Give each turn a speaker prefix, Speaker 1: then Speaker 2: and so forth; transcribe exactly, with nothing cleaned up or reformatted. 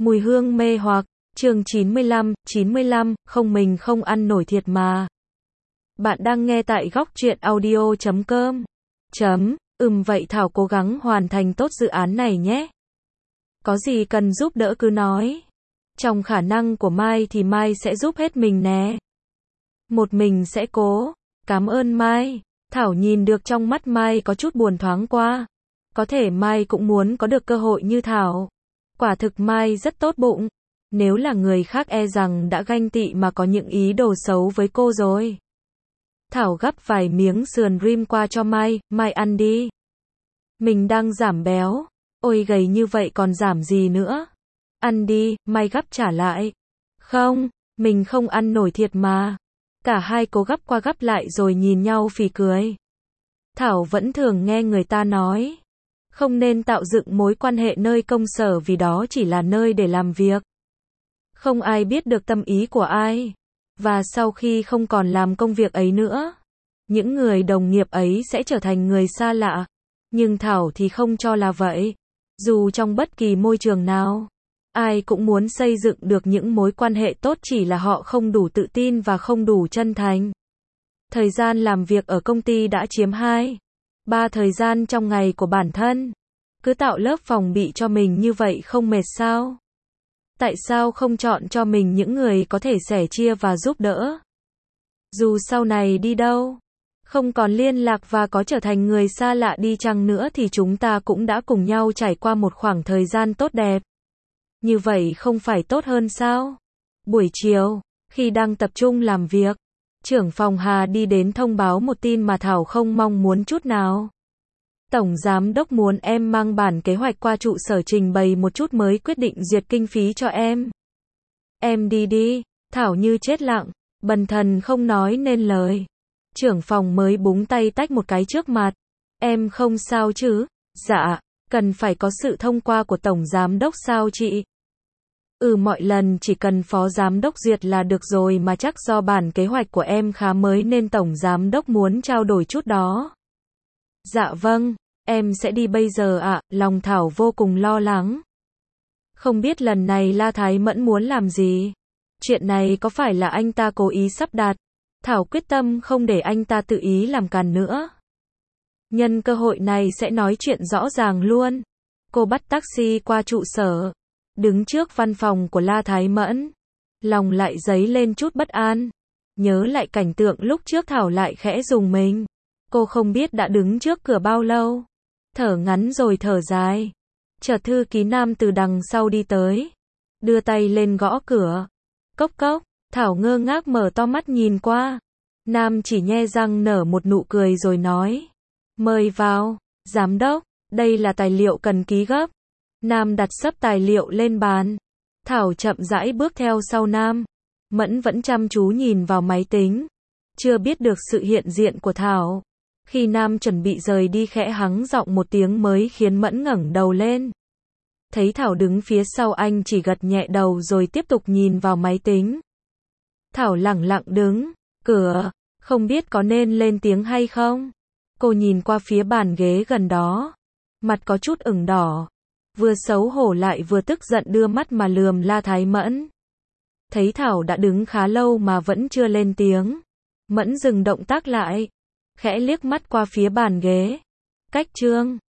Speaker 1: Mùi hương mê hoặc, chương chín mươi lăm, chín mươi lăm, không mình không ăn nổi thiệt mà. Bạn đang nghe tại góc truyện audio chấm com. Chấm, ừm vậy Thảo cố gắng hoàn thành tốt dự án này nhé. Có gì cần giúp đỡ cứ nói. Trong khả năng của Mai thì Mai sẽ giúp hết mình nè. Một mình sẽ cố. Cảm ơn Mai. Thảo nhìn được trong mắt Mai có chút buồn thoáng qua. Có thể Mai cũng muốn có được cơ hội như Thảo. Quả thực Mai rất tốt bụng. Nếu là người khác e rằng đã ganh tị mà có những ý đồ xấu với cô rồi. Thảo gắp vài miếng sườn rim qua cho Mai, Mai ăn đi. Mình đang giảm béo. Ôi gầy như vậy còn giảm gì nữa. Ăn đi, Mai gắp trả lại. Không, mình không ăn nổi thiệt mà. Cả hai cố gắp qua gắp lại rồi nhìn nhau phì cười. Thảo vẫn thường nghe người ta nói. Không nên tạo dựng mối quan hệ nơi công sở vì đó chỉ là nơi để làm việc. Không ai biết được tâm ý của ai. Và sau khi không còn làm công việc ấy nữa, những người đồng nghiệp ấy sẽ trở thành người xa lạ. Nhưng Thảo thì không cho là vậy. Dù trong bất kỳ môi trường nào, ai cũng muốn xây dựng được những mối quan hệ tốt, chỉ là họ không đủ tự tin và không đủ chân thành. Thời gian làm việc ở công ty đã chiếm hai, ba thời gian trong ngày của bản thân. Cứ tạo lớp phòng bị cho mình như vậy không mệt sao? Tại sao không chọn cho mình những người có thể sẻ chia và giúp đỡ? Dù sau này đi đâu, không còn liên lạc và có trở thành người xa lạ đi chăng nữa thì chúng ta cũng đã cùng nhau trải qua một khoảng thời gian tốt đẹp. Như vậy không phải tốt hơn sao? Buổi chiều, khi đang tập trung làm việc, trưởng phòng Hà đi đến thông báo một tin mà Thảo không mong muốn chút nào. Tổng giám đốc muốn em mang bản kế hoạch qua trụ sở trình bày một chút mới quyết định duyệt kinh phí cho em. Em đi đi, Thảo như chết lặng, bần thần không nói nên lời. Trưởng phòng mới búng tay tách một cái trước mặt. Em không sao chứ? Dạ, cần phải có sự thông qua của tổng giám đốc sao chị? Ừ, mọi lần chỉ cần phó giám đốc duyệt là được rồi, mà chắc do bản kế hoạch của em khá mới nên tổng giám đốc muốn trao đổi chút đó. Dạ vâng, em sẽ đi bây giờ ạ. Lòng Thảo vô cùng lo lắng. Không biết lần này La Thái Mẫn muốn làm gì? Chuyện này có phải là anh ta cố ý sắp đặt? Thảo quyết tâm không để anh ta tự ý làm càn nữa. Nhân cơ hội này sẽ nói chuyện rõ ràng luôn. Cô bắt taxi qua trụ sở, đứng trước văn phòng của La Thái Mẫn. Lòng lại dấy lên chút bất an. Nhớ lại cảnh tượng lúc trước Thảo lại khẽ rùng mình. Cô không biết đã đứng trước cửa bao lâu. Thở ngắn rồi thở dài. Chợt thư ký nam từ đằng sau đi tới. Đưa tay lên gõ cửa. Cốc cốc. Thảo ngơ ngác mở to mắt nhìn qua. Nam chỉ nhe răng nở một nụ cười rồi nói. Mời vào, giám đốc, đây là tài liệu cần ký gấp. Nam đặt xấp tài liệu lên bàn. Thảo chậm rãi bước theo sau Nam. Mẫn vẫn chăm chú nhìn vào máy tính. Chưa biết được sự hiện diện của Thảo. Khi Nam chuẩn bị rời đi khẽ hắng giọng một tiếng mới khiến Mẫn ngẩng đầu lên. Thấy Thảo đứng phía sau anh chỉ gật nhẹ đầu rồi tiếp tục nhìn vào máy tính. Thảo lẳng lặng đứng, cửa, không biết có nên lên tiếng hay không. Cô nhìn qua phía bàn ghế gần đó. Mặt có chút ửng đỏ. Vừa xấu hổ lại vừa tức giận đưa mắt mà lườm La Thái Mẫn. Thấy Thảo đã đứng khá lâu mà vẫn chưa lên tiếng. Mẫn dừng động tác lại. Khẽ liếc mắt qua phía bàn ghế. Cách chương.